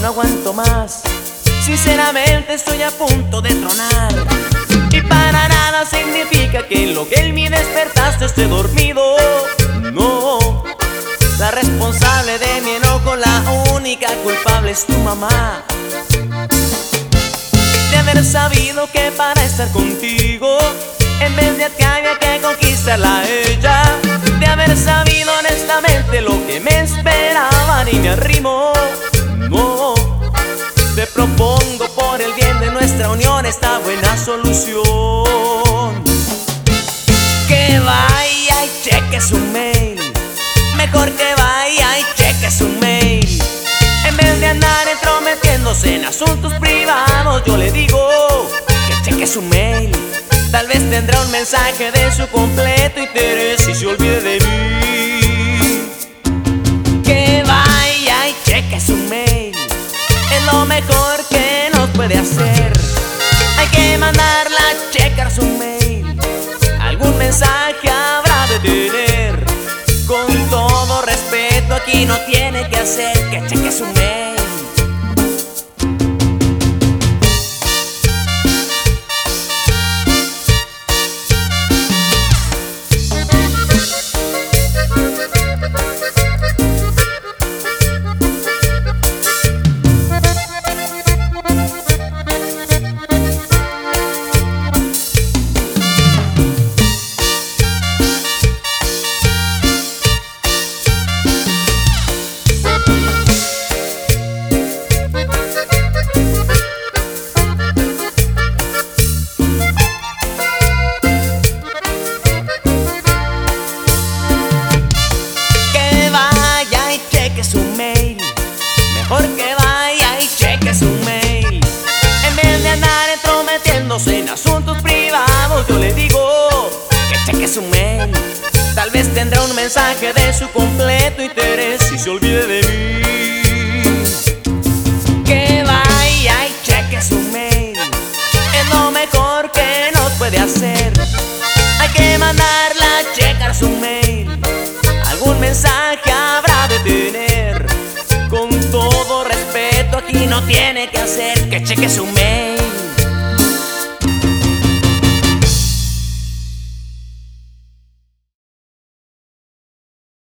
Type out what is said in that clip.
no aguanto más. Sinceramente estoy a punto de tronar. Y para nada significa que en lo que en mí despertaste esté dormido. No, la responsable de mi enojo, la única culpable es tu mamá. De haber sabido que para estar contigo en vez de ti había que conquistarla a ella. De haber sabido honestamente lo que me esperaba, ni me arrimo. No, te propongo por el bien de nuestra unión esta buena solución. Que vaya y cheque su mail, mejor que vaya y cheque su mail. En vez de andar entrometiéndose en asuntos privados, yo le digo que cheque su mail. Tal vez tendrá un mensaje de su completo interés y se olvide de mí. Que vaya y cheque su mail, es lo mejor que nos puede hacer. Hay que mandarla a checar su mail, algún mensaje habrá de tener. Con todo respeto, aquí no tiene que hacer que cheque su mail. Mejor que vaya y cheque su mail. En vez de andar entrometiéndose en asuntos privados, yo le digo que cheque su mail. Tal vez tendrá un mensaje de su completo interés y se olvide de mí. Que vaya y cheque su mail, es lo mejor que nos puede hacer. Hay que mandarla a checar su mail, algún mensaje habrá de tener. Con todo respeto, aquí no tiene que hacer que cheque su mail.